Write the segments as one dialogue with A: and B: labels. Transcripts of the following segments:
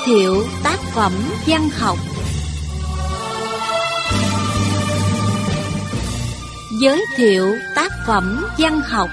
A: thiệu tác phẩm văn học. Giới thiệu tác phẩm văn học.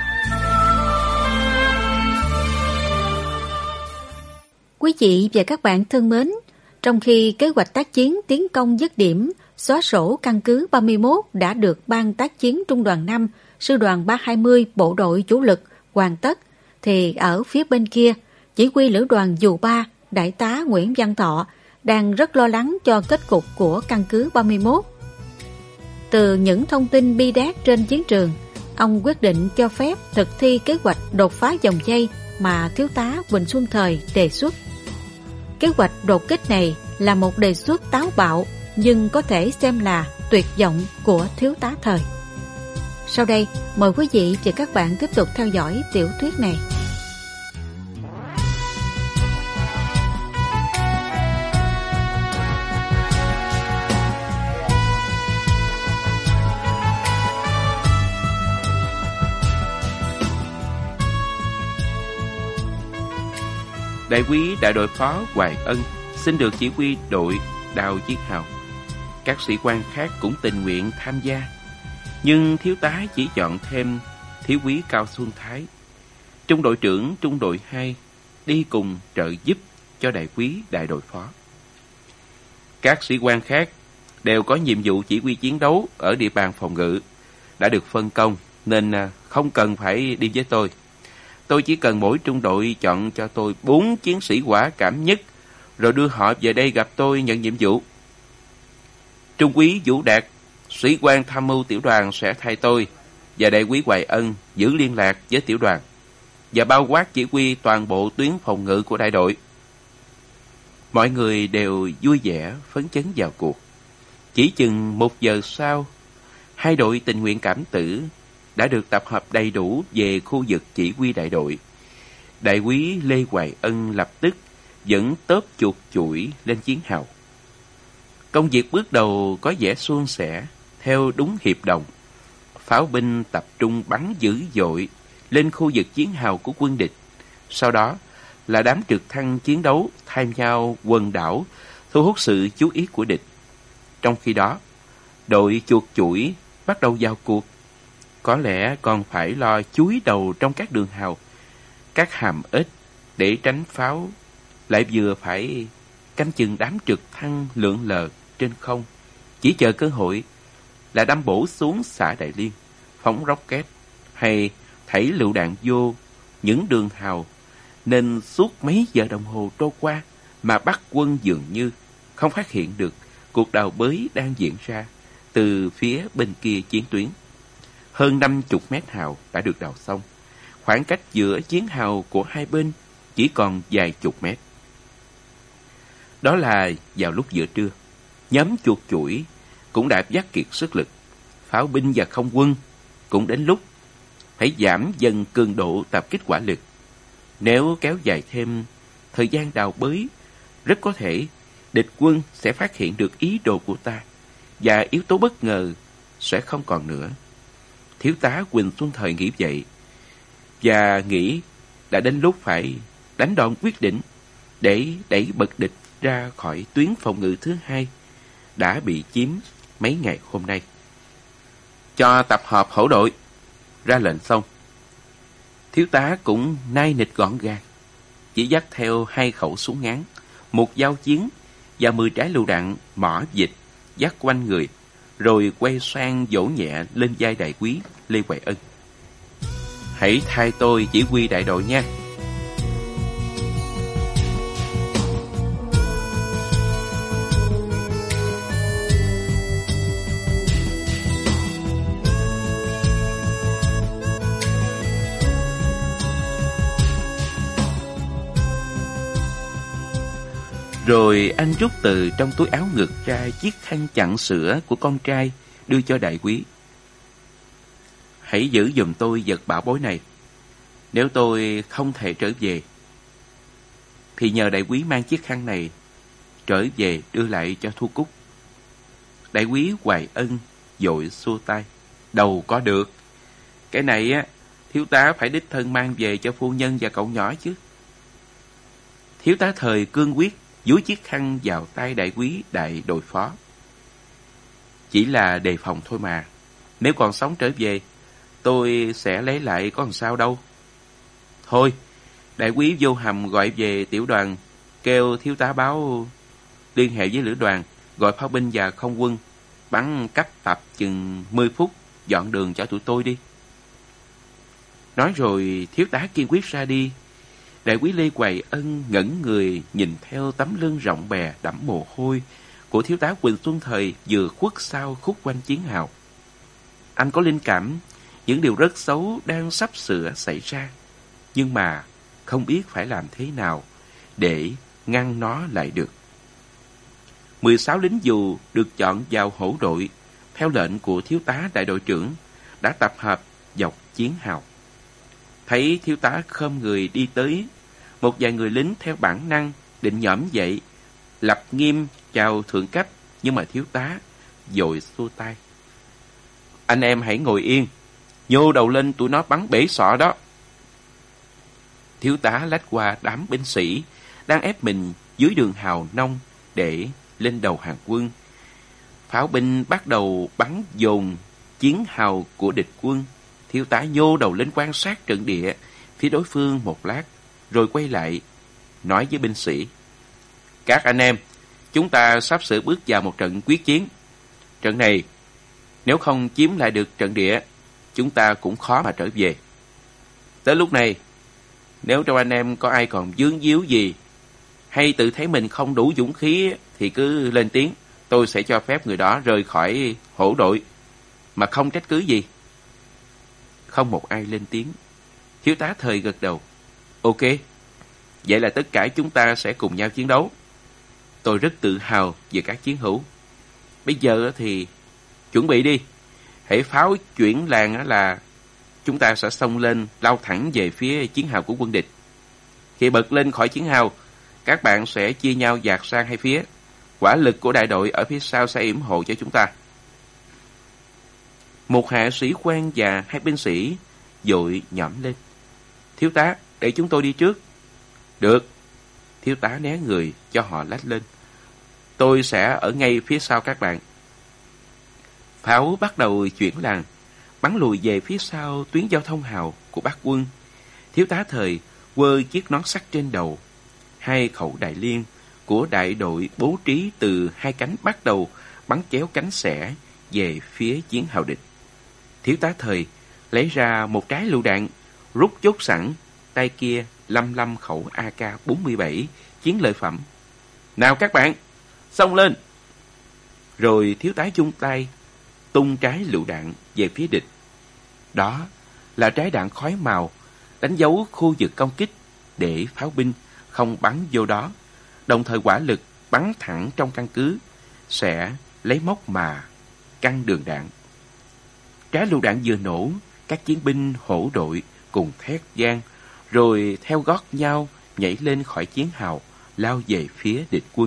A: Quý vị và các bạn thân mến, trong khi kế hoạch tác chiến tiến công dứt điểm, xóa sổ căn cứ 31 đã được Ban tác chiến Trung đoàn 5, Sư đoàn 320 Bộ đội Chủ lực hoàn tất, thì ở phía bên kia, chỉ huy lữ đoàn Dù 3, Đại tá Nguyễn Văn Thọ đang rất lo lắng cho kết cục của căn cứ 31. Từ những thông tin bi đát trên chiến trường, ông quyết định cho phép thực thi kế hoạch đột phá vòng vây mà thiếu tá Huỳnh Xuân Thời đề xuất. Kế hoạch đột kích này là một đề xuất táo bạo, nhưng có thể xem là tuyệt vọng của thiếu tá Thời. Sau đây, mời quý vị và các bạn tiếp tục theo dõi tiểu thuyết này.
B: Đại úy đại đội phó Hoài Ân xin được chỉ huy đội đào chiến hào. Các sĩ quan khác cũng tình nguyện tham gia, nhưng thiếu tá chỉ chọn thêm thiếu úy Cao Xuân Thái, trung đội trưởng trung đội 2, đi cùng trợ giúp cho đại úy đại đội phó. Các sĩ quan khác đều có nhiệm vụ chỉ huy chiến đấu ở địa bàn phòng ngự, đã được phân công nên không cần phải đi với tôi. Tôi chỉ cần mỗi trung đội chọn cho tôi 4 chiến sĩ quả cảm nhất, rồi đưa họ về đây gặp tôi nhận nhiệm vụ. Trung úy Vũ Đạt, sĩ quan tham mưu tiểu đoàn sẽ thay tôi, và đại úy Hoài Ân giữ liên lạc với tiểu đoàn và bao quát chỉ huy toàn bộ tuyến phòng ngự của đại đội. Mọi người đều vui vẻ phấn chấn vào cuộc. Chỉ chừng 1 giờ sau, 2 đội tình nguyện cảm tử đã được tập hợp đầy đủ về khu vực chỉ huy đại đội. Đại úy Lê Hoài Ân lập tức dẫn tốp chuột chuỗi lên chiến hào. Công việc bước đầu có vẻ suôn sẻ, theo đúng hiệp đồng. Pháo binh tập trung bắn dữ dội lên khu vực chiến hào của quân địch. Sau đó là đám trực thăng chiến đấu thay nhau quần đảo, thu hút sự chú ý của địch. Trong khi đó, đội chuột chuỗi bắt đầu vào cuộc. Có lẽ còn phải lo chúi đầu trong các đường hào, các hàm ếch để tránh pháo, lại vừa phải canh chừng đám trực thăng lượn lờ trên không, chỉ chờ cơ hội là đâm bổ xuống xã Đại Liên, phóng rocket hay thảy lựu đạn vô những đường hào, nên suốt mấy giờ đồng hồ trôi qua mà Bắc quân dường như không phát hiện được cuộc đào bới đang diễn ra từ phía bên kia chiến tuyến. Hơn 50 mét hào đã được đào xong. Khoảng cách giữa chiến hào của hai bên chỉ còn vài chục mét. Đó là vào lúc giữa trưa. Nhóm chuột chuỗi cũng đã vắt kiệt sức lực. Pháo binh và không quân cũng đến lúc phải giảm dần cường độ tập kích hỏa lực. Nếu kéo dài thêm thời gian đào bới, rất có thể địch quân sẽ phát hiện được ý đồ của ta, và yếu tố bất ngờ sẽ không còn nữa. Thiếu tá Huỳnh Xuân Thời nghĩ vậy, và nghĩ đã đến lúc phải đánh đòn quyết định để đẩy bật địch ra khỏi tuyến phòng ngự thứ 2 đã bị chiếm mấy ngày hôm nay. Cho tập hợp hỗ đội. Ra lệnh xong, thiếu tá cũng nai nịch gọn gàng, chỉ dắt theo 2 khẩu súng ngắn, 1 dao chiến và 10 trái lựu đạn mỏ vịt dắt quanh người, rồi quay sang vỗ nhẹ lên vai đại úy Lê Hoài Ân. Hãy thay tôi chỉ huy đại đội nha. Rồi anh rút từ trong túi áo ngực ra chiếc khăn chặn sữa của con trai, đưa cho đại úy. Hãy giữ giùm tôi vật bảo bối này. Nếu tôi không thể trở về, thì nhờ đại úy mang chiếc khăn này trở về đưa lại cho Thu Cúc. Đại úy Hoài Ân vội xua tay. Đâu có được. Cái này á, thiếu tá phải đích thân mang về cho phu nhân và cậu nhỏ chứ. Thiếu tá Thời cương quyết dúi chiếc khăn vào tay đại úy đại đội phó. Chỉ là đề phòng thôi mà. Nếu còn sống trở về, tôi sẽ lấy lại có làm sao đâu. Thôi, đại úy vô hầm gọi về tiểu đoàn, kêu thiếu tá báo liên hệ với lữ đoàn, gọi pháo binh và không quân, bắn cách tập chừng 10 phút, dọn đường cho tụi tôi đi. Nói rồi thiếu tá kiên quyết ra đi. Đại úy Lê Hoài Ân ngẩn người nhìn theo tấm lưng rộng bè đẫm mồ hôi của thiếu tá Quỳnh Xuân Thời vừa khuất sau khúc quanh chiến hào. Anh có linh cảm những điều rất xấu đang sắp sửa xảy ra, nhưng mà không biết phải làm thế nào để ngăn nó lại được. 16 lính dù được chọn vào hổ đội theo lệnh của thiếu tá đại đội trưởng đã tập hợp dọc chiến hào. Thấy thiếu tá khom người đi tới, một vài người lính theo bản năng định nhổm dậy lập nghiêm chào thượng cấp, nhưng mà thiếu tá vội xua tay. Anh em hãy ngồi yên, nhô đầu lên tụi nó bắn bể sọ đó. Thiếu tá lách qua đám binh sĩ đang ép mình dưới đường hào nông để lên đầu hàng quân. Pháo binh bắt đầu bắn dồn chiến hào của địch quân. Thiếu tá nhô đầu lên quan sát trận địa phía đối phương một lát, rồi quay lại nói với binh sĩ: Các anh em, chúng ta sắp sửa bước vào một trận quyết chiến. Trận này, nếu không chiếm lại được trận địa, chúng ta cũng khó mà trở về. Tới lúc này, nếu trong anh em có ai còn vướng víu gì, hay tự thấy mình không đủ dũng khí, thì cứ lên tiếng, tôi sẽ cho phép người đó rời khỏi hổ đội, mà không trách cứ gì. Không một ai lên tiếng. Thiếu tá Thời gật đầu. Ok, vậy là tất cả chúng ta sẽ cùng nhau chiến đấu. Tôi rất tự hào về các chiến hữu. Bây giờ thì chuẩn bị đi. Hễ pháo chuyển làn là chúng ta sẽ xông lên, lao thẳng về phía chiến hào của quân địch. Khi bật lên khỏi chiến hào, các bạn sẽ chia nhau dạt sang hai phía. Hỏa lực của đại đội ở phía sau sẽ yểm hộ cho chúng ta. Một hạ sĩ quan và hai binh sĩ vội nhổm lên. Thiếu tá, để chúng tôi đi trước. Được. Thiếu tá né người cho họ lách lên. Tôi sẽ ở ngay phía sau các bạn. Pháo bắt đầu chuyển làn, bắn lùi về phía sau tuyến giao thông hào của Bắc quân. Thiếu tá Thời quơ chiếc nón sắt trên đầu. Hai khẩu đại liên của đại đội bố trí từ hai cánh bắt đầu bắn chéo cánh xẻ về phía chiến hào địch. Thiếu tá Thời lấy ra một trái lựu đạn, rút chốt sẵn, tay kia lăm khẩu AK-47 chiến lợi phẩm. Nào các bạn, xông lên! Rồi thiếu tá chung tay tung trái lựu đạn về phía địch. Đó là trái đạn khói màu đánh dấu khu vực công kích để pháo binh không bắn vô đó, đồng thời hỏa lực bắn thẳng trong căn cứ sẽ lấy móc mà căng đường đạn. Trái lựu đạn vừa nổ, các chiến binh hổ đội cùng thét vang, rồi theo gót nhau nhảy lên khỏi chiến hào, lao về phía địch quân.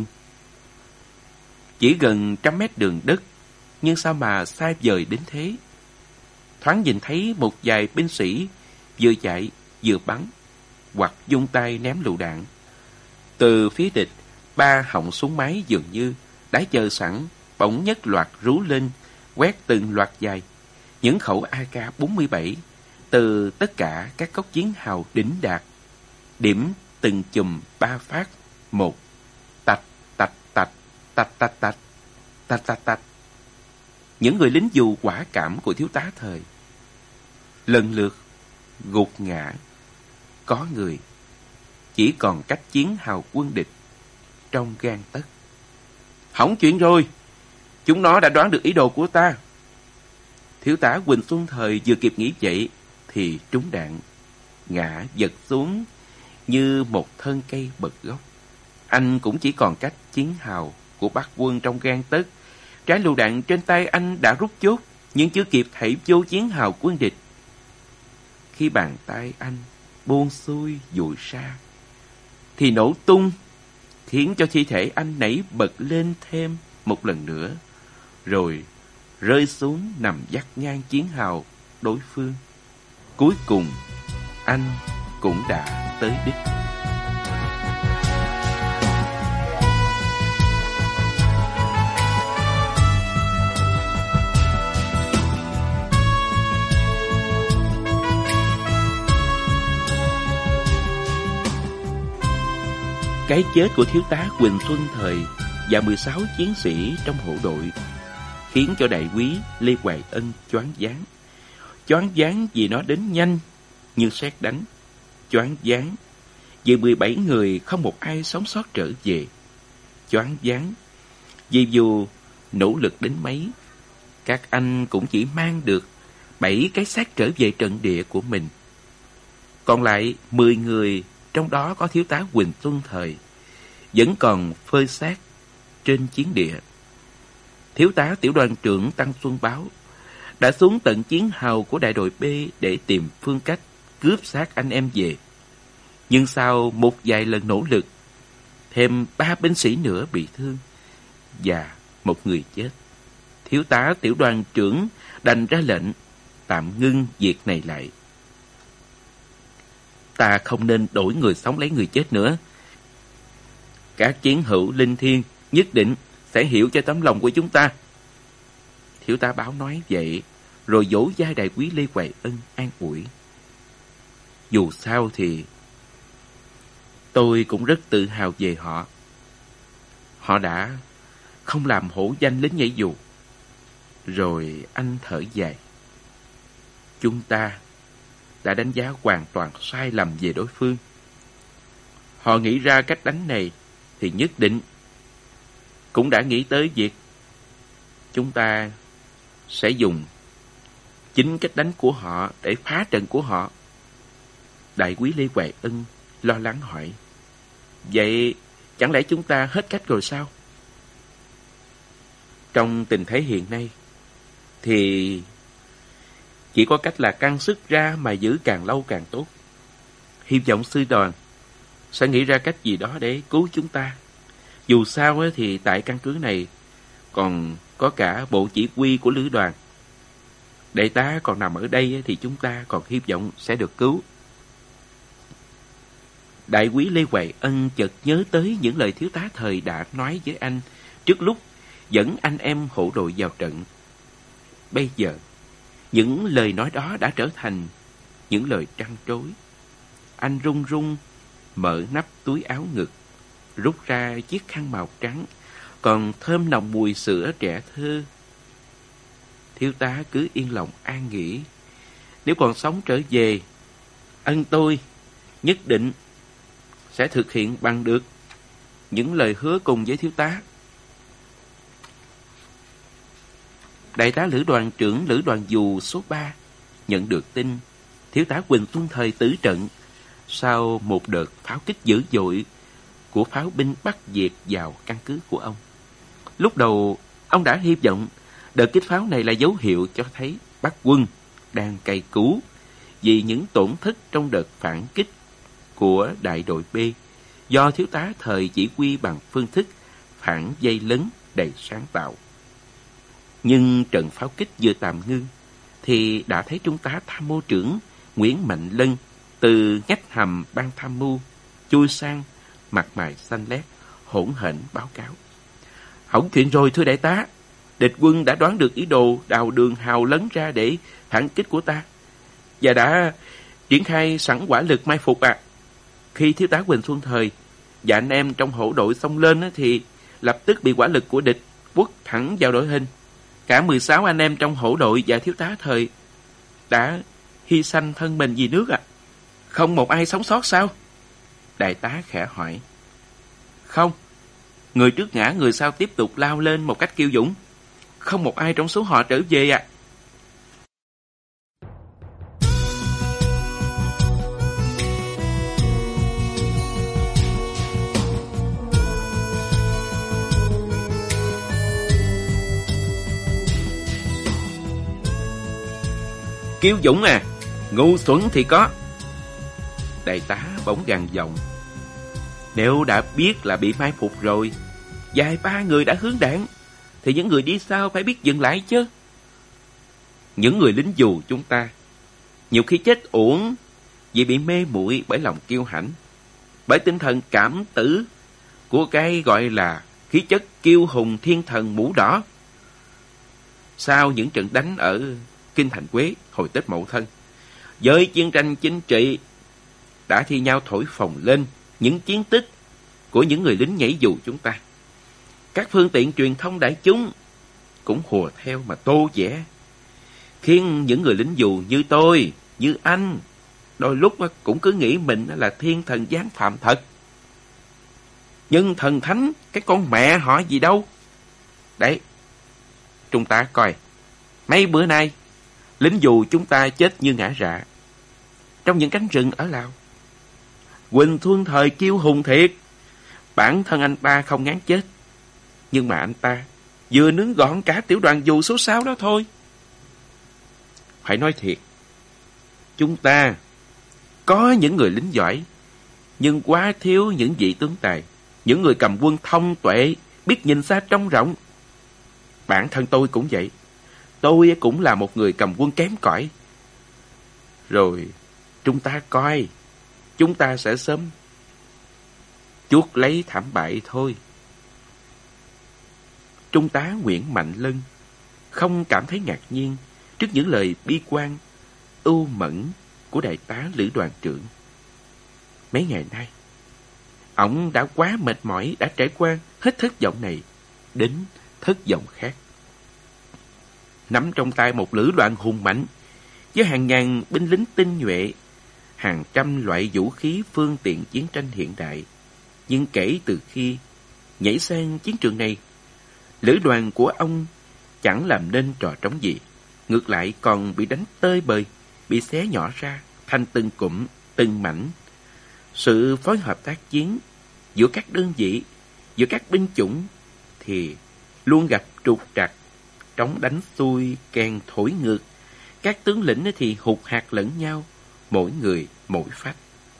B: Chỉ gần 100 mét đường đất, nhưng sao mà xa vời đến thế? Thoáng nhìn thấy một vài binh sĩ vừa chạy vừa bắn, hoặc vung tay ném lựu đạn. Từ phía địch, 3 họng súng máy dường như đã chờ sẵn, bỗng nhất loạt rú lên, quét từng loạt dài. Những khẩu AK-47 từ tất cả các cốc chiến hào đỉnh đạt, điểm từng chùm 3 phát, một tạch tạch tạch tạch tạch tạch tạch tạch tạch. Những người lính dù quả cảm của thiếu tá Thời lần lượt gục ngã. Có người chỉ còn cách chiến hào quân địch trong gang tấc. Hỏng chuyện rồi, chúng nó đã đoán được ý đồ của ta. Thiếu tá Quỳnh Xuân Thời vừa kịp nghĩ vậy thì trúng đạn, ngã giật xuống như một thân cây bật gốc. Anh cũng chỉ còn cách chiến hào của Bắc quân trong gang tấc. Trái lựu đạn trên tay anh đã rút chốt, nhưng chưa kịp thảy vô chiến hào quân địch. Khi bàn tay anh buông xuôi dụi ra thì nổ tung, khiến cho thi thể anh nảy bật lên thêm một lần nữa, rồi rơi xuống nằm vắt ngang chiến hào đối phương. Cuối cùng anh cũng đã tới đích. Cái chết của thiếu tá Quỳnh Xuân Thời và 16 chiến sĩ trong hộ đội khiến cho đại úy Lê Hoài Ân choáng váng. Choáng váng vì nó đến nhanh như sét đánh. Choáng váng vì 17 người không một ai sống sót trở về. Choáng váng vì dù nỗ lực đến mấy, các anh cũng chỉ mang được 7 cái xác trở về trận địa của mình. Còn lại 10 người, trong đó có thiếu tá Quỳnh Xuân Thời, vẫn còn phơi xác trên chiến địa. Thiếu tá tiểu đoàn trưởng Tăng Xuân Báo đã xuống tận chiến hào của đại đội B để tìm phương cách cướp xác anh em về. Nhưng sau một vài lần nỗ lực, thêm 3 binh sĩ nữa bị thương và 1 người chết, thiếu tá tiểu đoàn trưởng đành ra lệnh tạm ngưng việc này lại. Ta không nên đổi người sống lấy người chết nữa. Các chiến hữu linh thiêng nhất định sẽ hiểu cho tấm lòng của chúng ta. Thiếu tá Báo nói vậy, rồi vỗ vai đại úy Lê Hoài Ân an ủi. Dù sao thì tôi cũng rất tự hào về họ. Họ đã không làm hổ danh lính nhảy dù. Rồi anh thở dài. Chúng ta đã đánh giá hoàn toàn sai lầm về đối phương. Họ nghĩ ra cách đánh này thì nhất định cũng đã nghĩ tới việc chúng ta sẽ dùng chính cách đánh của họ để phá trận của họ. Đại úy Lê Hoài Ân lo lắng hỏi. Vậy chẳng lẽ chúng ta hết cách rồi sao? Trong tình thế hiện nay thì chỉ có cách là căng sức ra mà giữ càng lâu càng tốt. Hy vọng sư đoàn sẽ nghĩ ra cách gì đó để cứu chúng ta. Dù sao thì tại căn cứ này còn có cả bộ chỉ huy của lữ đoàn. Đại tá còn nằm ở đây thì chúng ta còn hy vọng sẽ được cứu. Đại úy Lê Hoài Ân chợt nhớ tới những lời thiếu tá Thời đã nói với anh trước lúc dẫn anh em hộ đội vào trận. Bây giờ, những lời nói đó đã trở thành những lời trăn trối. Anh run run mở nắp túi áo ngực, rút ra chiếc khăn màu trắng, còn thơm nồng mùi sữa trẻ thơ. Thiếu tá cứ yên lòng an nghỉ. Nếu còn sống trở về, Ân tôi nhất định sẽ thực hiện bằng được những lời hứa cùng với thiếu tá. Đại tá lữ đoàn trưởng lữ đoàn dù số 3 nhận được tin thiếu tá Quỳnh Xuân Thời tử trận sau một đợt pháo kích dữ dội của pháo binh Bắc Việt vào căn cứ của ông. Lúc đầu, ông đã hy vọng đợt kích pháo này là dấu hiệu cho thấy Bắc quân đang cày cú vì những tổn thất trong đợt phản kích của đại đội B do thiếu tá Thời chỉ huy bằng phương thức phản dây lấn đầy sáng tạo. Nhưng trận pháo kích vừa tạm ngưng thì đã thấy trung tá tham mưu trưởng Nguyễn Mạnh Lân từ ngách hầm ban tham mưu chui sang, mặt mày xanh lét, hỗn hển báo cáo. Hỏng chuyện rồi thưa đại tá. Địch quân đã đoán được ý đồ đào đường hào lấn ra để phản kích của ta và đã triển khai sẵn hỏa lực mai phục ạ. Khi thiếu tá Quỳnh Xuân Thời và anh em trong hộ đội xông lên thì lập tức bị hỏa lực của địch quất thẳng vào đội hình. Cả 16 anh em trong hộ đội và thiếu tá Thời đã hy sanh thân mình vì nước ạ. Không một ai sống sót sao? Đại tá khẽ hỏi. Không. Người trước ngã, người sau tiếp tục lao lên một cách kiêu dũng. Không một ai trong số họ trở về ạ. Kiêu dũng à? Ngu xuẩn thì có. Đại tá bỗng gằn giọng. Nếu đã biết là bị mai phục rồi, vài ba người đã hướng đạn, thì những người đi sau phải biết dừng lại chứ. Những người lính dù chúng ta nhiều khi chết uổng vì bị mê muội bởi lòng kiêu hãnh, bởi tinh thần cảm tử của cái gọi là khí chất kiêu hùng thiên thần mũ đỏ. Sau những trận đánh ở Kinh Thành Quế hồi Tết Mậu Thân, với chiến tranh chính trị đã thi nhau thổi phồng lên những chiến tích của những người lính nhảy dù chúng ta. Các phương tiện truyền thông đại chúng cũng hùa theo mà tô vẽ, khiến những người lính dù như tôi, như anh, đôi lúc cũng cứ nghĩ mình là thiên thần giáng phạm thật. Nhưng thần thánh, cái con mẹ họ gì đâu. Đấy, chúng ta coi, mấy bữa nay, lính dù chúng ta chết như ngã rạ trong những cánh rừng ở Lào. Quỳnh Thuân Thời kiêu hùng thiệt, bản thân anh ta không ngán chết, nhưng mà anh ta vừa nướng gọn cả tiểu đoàn dù số 6 đó thôi. Phải nói thiệt, chúng ta có những người lính giỏi, nhưng quá thiếu những vị tướng tài, những người cầm quân thông tuệ, biết nhìn xa trông rộng. Bản thân tôi cũng vậy. Tôi cũng là một người cầm quân kém cỏi. Rồi chúng ta coi, chúng ta sẽ sớm chuốc lấy thảm bại thôi. Trung tá Nguyễn Mạnh Lân không cảm thấy ngạc nhiên trước những lời bi quan, ưu mẫn của đại tá lữ đoàn trưởng. Mấy ngày nay, ổng đã quá mệt mỏi, đã trải qua hết thất vọng này đến thất vọng khác. Nắm trong tay một lữ đoàn hùng mạnh với hàng ngàn binh lính tinh nhuệ, hàng trăm loại vũ khí phương tiện chiến tranh hiện đại. Nhưng kể từ khi nhảy sang chiến trường này, lữ đoàn của ông chẳng làm nên trò trống gì. Ngược lại còn bị đánh tơi bời, bị xé nhỏ ra thành từng cụm, từng mảnh. Sự phối hợp tác chiến giữa các đơn vị, giữa các binh chủng thì luôn gặp trục trặc, trống đánh xuôi, kèn thổi ngược. Các tướng lĩnh thì hụt hạt lẫn nhau, mỗi người mỗi phách.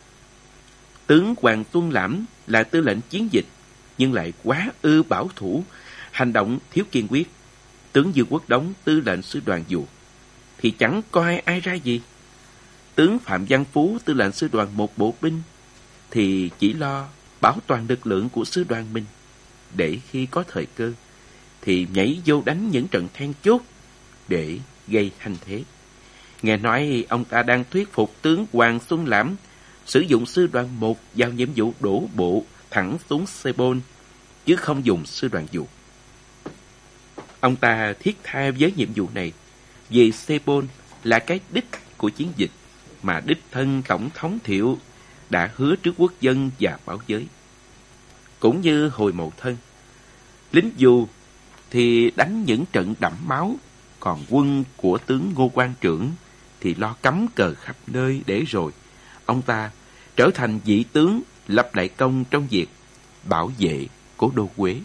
B: Tướng Hoàng Xuân Lãm là tư lệnh chiến dịch, nhưng lại quá ư bảo thủ, hành động thiếu kiên quyết. Tướng Dương Quốc Đống, tư lệnh sư đoàn dù, thì chẳng coi ai ra gì. Tướng Phạm Văn Phú, tư lệnh sư đoàn một bộ binh, thì chỉ lo bảo toàn lực lượng của sư đoàn mình, để khi có thời cơ thì nhảy vô đánh những trận then chốt để gây thanh thế. Nghe nói ông ta đang thuyết phục tướng Hoàng Xuân Lãm sử dụng sư đoàn 1 vào nhiệm vụ đổ bộ thẳng xuống Sebon, chứ không dùng sư đoàn dù. Ông ta thiết tha với nhiệm vụ này vì Sebon là cái đích của chiến dịch mà đích thân Tổng thống Thiệu đã hứa trước quốc dân và báo giới. Cũng như hồi Mậu Thân, lính dù thì đánh những trận đẫm máu, còn quân của tướng Ngô Quan Trưởng thì lo cắm cờ khắp nơi, để rồi ông ta trở thành vị tướng lập đại công trong việc bảo vệ cố đô Huế.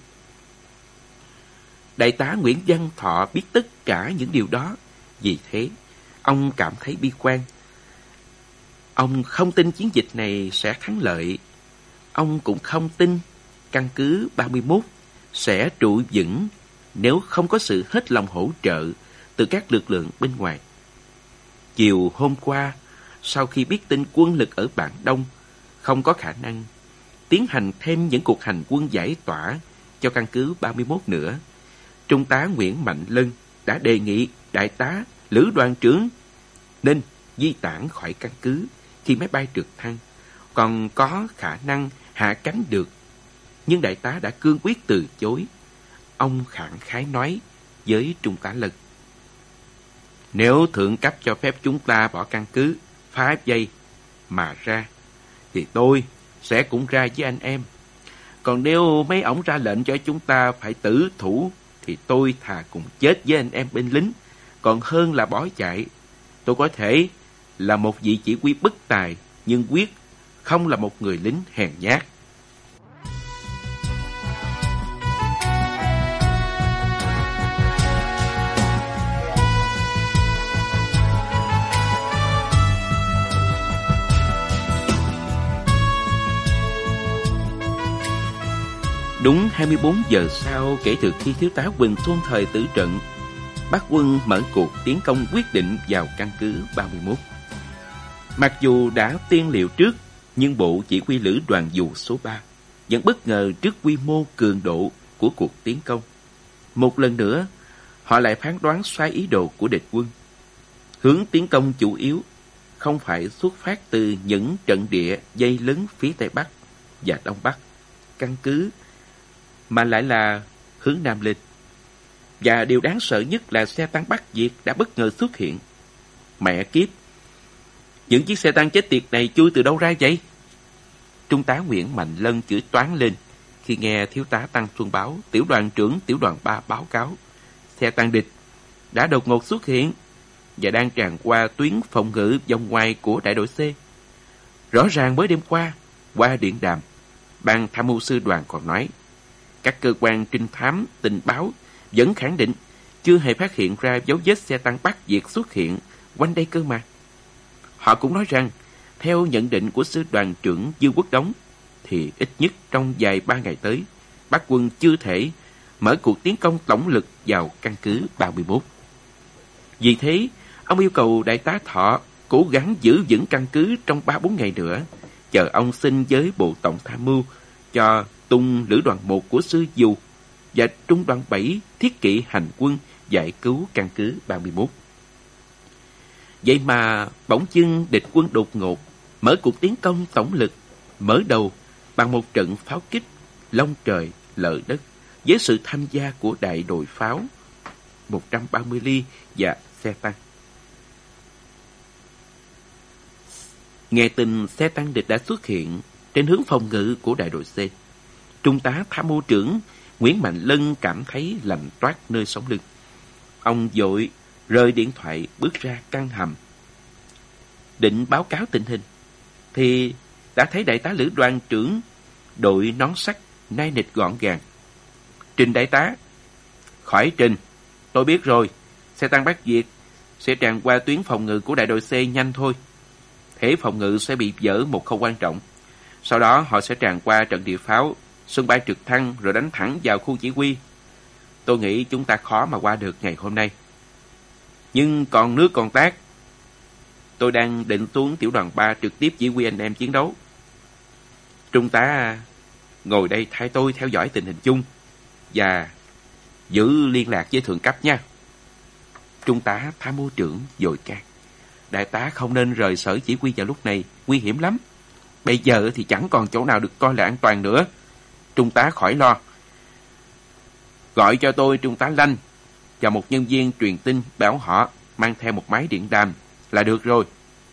B: Đại tá Nguyễn Văn Thọ biết tất cả những điều đó, vì thế ông cảm thấy bi quan. Ông không tin chiến dịch này sẽ thắng lợi. Ông cũng không tin căn cứ 31 sẽ trụ vững nếu không có sự hết lòng hỗ trợ từ các lực lượng bên ngoài. Chiều hôm qua, sau khi biết tin quân lực ở Bản Đông không có khả năng tiến hành thêm những cuộc hành quân giải tỏa cho căn cứ 31 nữa, Trung tá Nguyễn Mạnh Lân đã đề nghị đại tá lữ đoàn trưởng nên di tản khỏi căn cứ khi máy bay trực thăng còn có khả năng hạ cánh được. Nhưng đại tá đã cương quyết từ chối. Ông khẳng khái nói với Trung tá Lân: nếu thượng cấp cho phép chúng ta bỏ căn cứ, phá dây mà ra, thì tôi sẽ cũng ra với anh em. Còn nếu mấy ổng ra lệnh cho chúng ta phải tử thủ, thì tôi thà cùng chết với anh em binh lính, còn hơn là bỏ chạy. Tôi có thể là một vị chỉ huy bất tài, nhưng quyết không là một người lính hèn nhát. Đúng 24 giờ sau kể từ khi thiếu tá Quỳnh Xuân Thời tử trận, Bắc quân mở cuộc tiến công quyết định vào căn cứ 31. Mặc dù đã tiên liệu trước, nhưng bộ chỉ huy lữ đoàn dù số 3 vẫn bất ngờ trước quy mô cường độ của cuộc tiến công. Một lần nữa, họ lại phán đoán sai ý đồ của địch quân. Hướng tiến công chủ yếu không phải xuất phát từ những trận địa dây lớn phía Tây Bắc và Đông Bắc, căn cứ, mà lại là hướng nam lên. Và điều đáng sợ nhất là xe tăng Bắc Việt đã bất ngờ xuất hiện. Mẹ kiếp! Những chiếc xe tăng chết tiệt này chui từ đâu ra vậy? Trung tá Nguyễn Mạnh Lân chửi toáng lên khi nghe thiếu tá Tăng Xuân Báo, tiểu đoàn trưởng tiểu đoàn 3 báo cáo xe tăng địch đã đột ngột xuất hiện và đang tràn qua tuyến phòng ngự vòng ngoài của đại đội C. Rõ ràng mới đêm qua, qua điện đàm, ban tham mưu sư đoàn còn nói các cơ quan trinh thám tình báo vẫn khẳng định chưa hề phát hiện ra dấu vết xe tăng Bắc Việt xuất hiện quanh đây cơ mà. Họ cũng nói rằng theo nhận định của sư đoàn trưởng Dương Quốc Đống thì ít nhất trong vài 3 ngày tới, Bắc quân chưa thể mở cuộc tiến công tổng lực vào căn cứ 31. Vì thế, ông yêu cầu đại tá Thọ cố gắng giữ vững căn cứ trong 3-4 ngày nữa, chờ ông xin với Bộ Tổng tham mưu cho tung lữ đoàn 1 của sư Dù và trung đoàn 7 thiết kỵ hành quân giải cứu căn cứ 31. Vậy mà bỗng dưng địch quân đột ngột mở cuộc tiến công tổng lực, mở đầu bằng một trận pháo kích long trời lở đất với sự tham gia của đại đội pháo 130 ly và xe tăng. Nghe tin xe tăng địch đã xuất hiện trên hướng phòng ngự của đại đội C, Trung tá tham mưu trưởng Nguyễn Mạnh Lân cảm thấy lạnh toát nơi sống lưng. Ông vội rời điện thoại bước ra căn hầm. Định báo cáo tình hình thì đã thấy đại tá lữ đoàn trưởng đội nón sắt nai nịt gọn gàng. Trình đại tá. Khỏi trình, tôi biết rồi, xe tăng Bắc Việt sẽ tràn qua tuyến phòng ngự của đại đội C nhanh thôi. Thế phòng ngự sẽ bị vỡ một khâu quan trọng. Sau đó họ sẽ tràn qua trận địa pháo, sân bay trực thăng rồi đánh thẳng vào khu chỉ huy. Tôi nghĩ chúng ta khó mà qua được ngày hôm nay. Nhưng còn nước còn tát. Tôi đang định xuống tiểu đoàn 3 trực tiếp chỉ huy anh em chiến đấu. Trung tá ngồi đây thay tôi theo dõi tình hình chung và giữ liên lạc với thượng cấp nha. Trung tá tham mưu trưởng vội can. Đại tá không nên rời sở chỉ huy vào lúc này, nguy hiểm lắm. Bây giờ thì chẳng còn chỗ nào được coi là an toàn nữa. Trung tá khỏi lo. Gọi cho tôi Trung tá Lanh và một nhân viên truyền tin bảo họ mang theo một máy điện đàm là được rồi.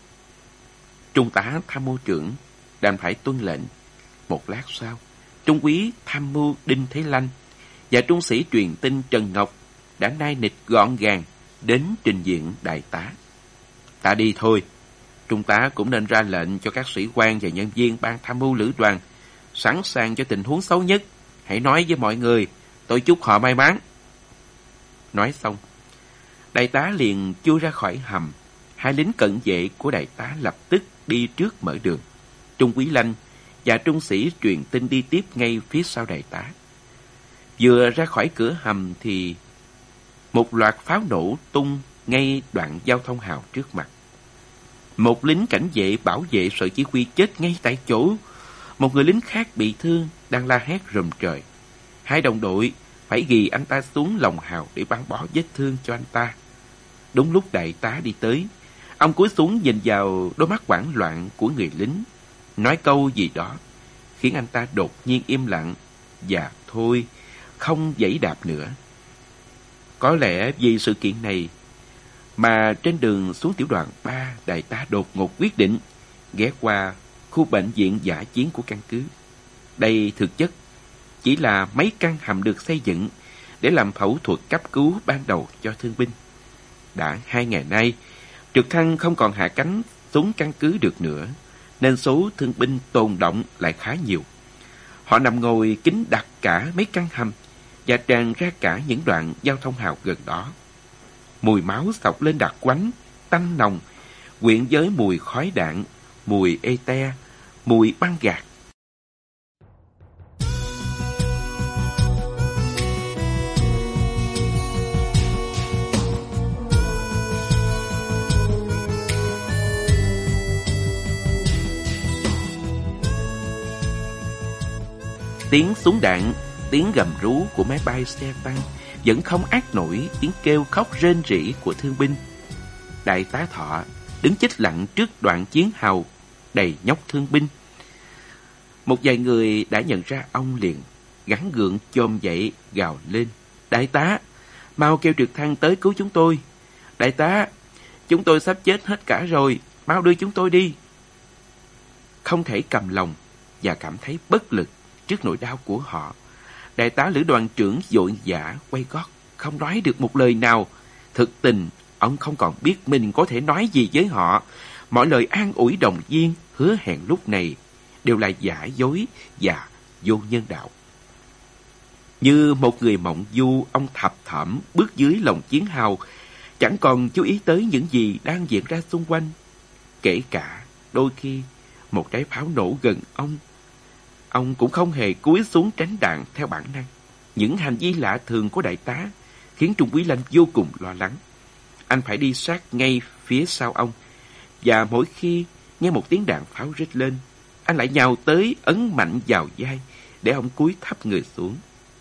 B: Trung tá tham mưu trưởng đành phải tuân lệnh. Một lát sau, trung úy tham mưu Đinh Thế Lanh và trung sĩ truyền tin Trần Ngọc đã nai nịt gọn gàng đến trình diện đại tá. Ta đi thôi. Trung tá cũng nên ra lệnh cho các sĩ quan và nhân viên ban tham mưu lữ đoàn sẵn sàng cho tình huống xấu nhất. Hãy nói với mọi người, tôi chúc họ may mắn. Nói xong, đại tá liền chui ra khỏi hầm. Hai lính cận vệ của đại tá lập tức đi trước mở đường. Trung úy Lanh và trung sĩ truyền tin đi tiếp ngay phía sau đại tá. Vừa ra khỏi cửa hầm thì một loạt pháo nổ tung ngay đoạn giao thông hào trước mặt. Một lính cảnh vệ bảo vệ sở chỉ huy chết ngay tại chỗ. Một người lính khác bị thương đang la hét rầm trời. Hai đồng đội phải ghì anh ta xuống lòng hào để băng bó vết thương cho anh ta. Đúng lúc đại tá đi tới, ông cúi xuống nhìn vào đôi mắt hoảng loạn của người lính, nói câu gì đó khiến anh ta đột nhiên im lặng và thôi không giãy đạp nữa. Có lẽ vì sự kiện này mà trên đường xuống tiểu đoàn 3, đại tá đột ngột quyết định ghé qua khu bệnh viện dã chiến của căn cứ. Đây thực chất chỉ là mấy căn hầm được xây dựng để làm phẫu thuật cấp cứu ban đầu cho thương binh. Đã 2 ngày nay, trực thăng không còn hạ cánh xuống căn cứ được nữa, nên số thương binh tồn động lại khá nhiều. Họ nằm ngồi kín đặc cả mấy căn hầm và tràn ra cả những đoạn giao thông hào gần đó. Mùi máu xộc lên đặc quánh, tanh nồng, quyện với mùi khói đạn, mùi ê-te, mùi băng gạc. Tiếng súng đạn, tiếng gầm rú của máy bay xe tăng vẫn không át nổi tiếng kêu khóc rên rỉ của thương binh. Đại tá Thọ đứng chết lặng trước đoạn chiến hào đầy nhóc thương binh. Một vài người đã nhận ra ông liền gắng gượng chồm dậy gào lên: Đại tá, mau kêu trực thăng tới cứu chúng tôi. Đại tá, chúng tôi sắp chết hết cả rồi, mau đưa chúng tôi đi. Không thể cầm lòng và cảm thấy bất lực trước nỗi đau của họ, đại tá lữ đoàn trưởng vội vã quay gót, không nói được một lời nào. Thực tình, ông không còn biết mình có thể nói gì với họ. Mọi lời an ủi động viên, hứa hẹn lúc này đều là giả dối và vô nhân đạo. Như một người mộng du, ông thập thỏm bước dưới lòng chiến hào, chẳng còn chú ý tới những gì đang diễn ra xung quanh. Kể cả đôi khi một trái pháo nổ gần ông cũng không hề cúi xuống tránh đạn theo bản năng. Những hành vi lạ thường của đại tá khiến Trung úy Lanh vô cùng lo lắng. Anh phải đi sát ngay phía sau ông, và mỗi khi nghe một tiếng đạn pháo rít lên, anh lại nhào tới ấn mạnh vào vai để ông cúi thấp người xuống.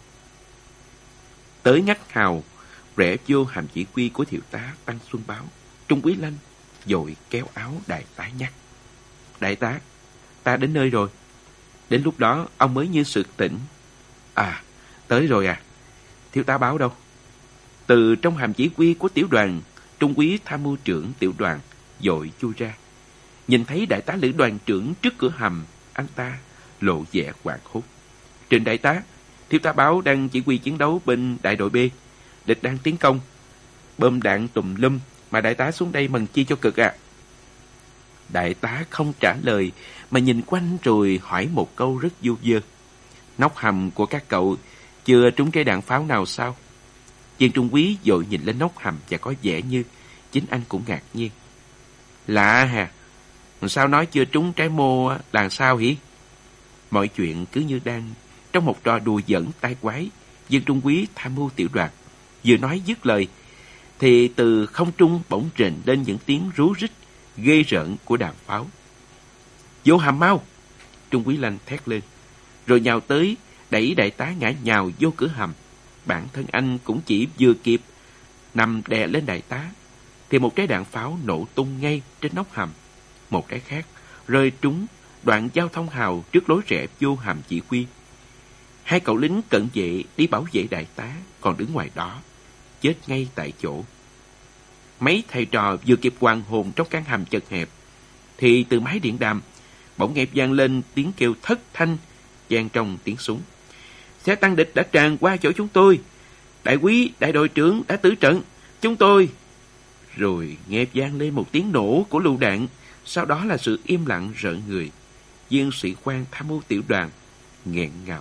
B: Tới ngắt hào, rẽ vô hàm chỉ huy của thiếu tá Tăng Xuân Báo, Trung úy Lanh vội kéo áo đại tá nhắc: Đại tá, ta đến nơi rồi. Đến lúc đó ông mới như sực tỉnh. À, tới rồi à? Thiếu tá Báo đâu? Từ trong hàm chỉ huy của tiểu đoàn, Trung úy tham mưu trưởng tiểu đoàn vội chui ra. Nhìn thấy đại tá lữ đoàn trưởng trước cửa hầm, anh ta lộ vẻ hoảng hốt. Trình đại tá, thiếu tá Báo đang chỉ huy chiến đấu bên đại đội B. Địch đang tiến công, bom đạn tùm lum, mà đại tá xuống đây mần chi cho cực à? Đại tá không trả lời mà nhìn quanh rồi hỏi một câu rất vu vơ: Nóc hầm của các cậu chưa trúng cái đạn pháo nào sao? Viên trung úy vội nhìn lên nóc hầm và có vẻ như chính anh cũng ngạc nhiên. Lạ hà, sao nói chưa trúng trái mô là sao hỉ? Mọi chuyện cứ như đang trong một trò đùa giỡn tai quái. Viên trung úy tham mưu tiểu đoàn vừa nói dứt lời thì từ không trung bỗng rền lên những tiếng rú rít ghê rợn của đạn pháo. Vô hầm mau! Trung úy Lanh thét lên, rồi nhào tới đẩy đại tá ngã nhào vô cửa hầm. Bản thân anh cũng chỉ vừa kịp nằm đè lên đại tá thì một trái đạn pháo nổ tung ngay trên nóc hầm. Một trái khác rơi trúng đoạn giao thông hào trước lối rẽ vô hầm chỉ huy. Hai cậu lính cận vệ đi bảo vệ đại tá còn đứng ngoài đó chết ngay tại chỗ. Mấy thầy trò vừa kịp hoàn hồn trong căn hầm chật hẹp thì từ máy điện đàm bỗng nghe vang lên tiếng kêu thất thanh vang trong tiếng súng. Xe tăng địch đã tràn qua chỗ chúng tôi. Đại úy, đại đội trưởng đã tử trận. Chúng tôi... Rồi nghe vang lên một tiếng nổ của lựu đạn. Sau đó là sự im lặng rợn người. Viên sĩ quan tham mưu tiểu đoàn nghẹn ngào: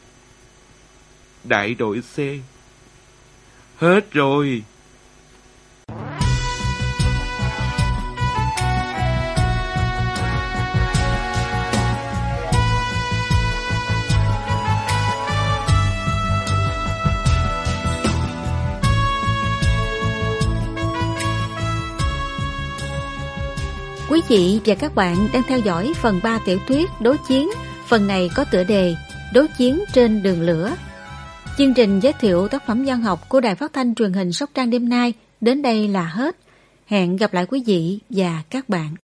B: Đại đội C hết rồi.
A: Quý vị và các bạn đang theo dõi phần 3 tiểu thuyết Đối chiến. Phần này có tựa đề Đối chiến trên đường lửa. Chương trình giới thiệu tác phẩm văn học của Đài Phát thanh Truyền hình Sóc Trăng đêm nay đến đây là hết. Hẹn gặp lại quý vị và các bạn.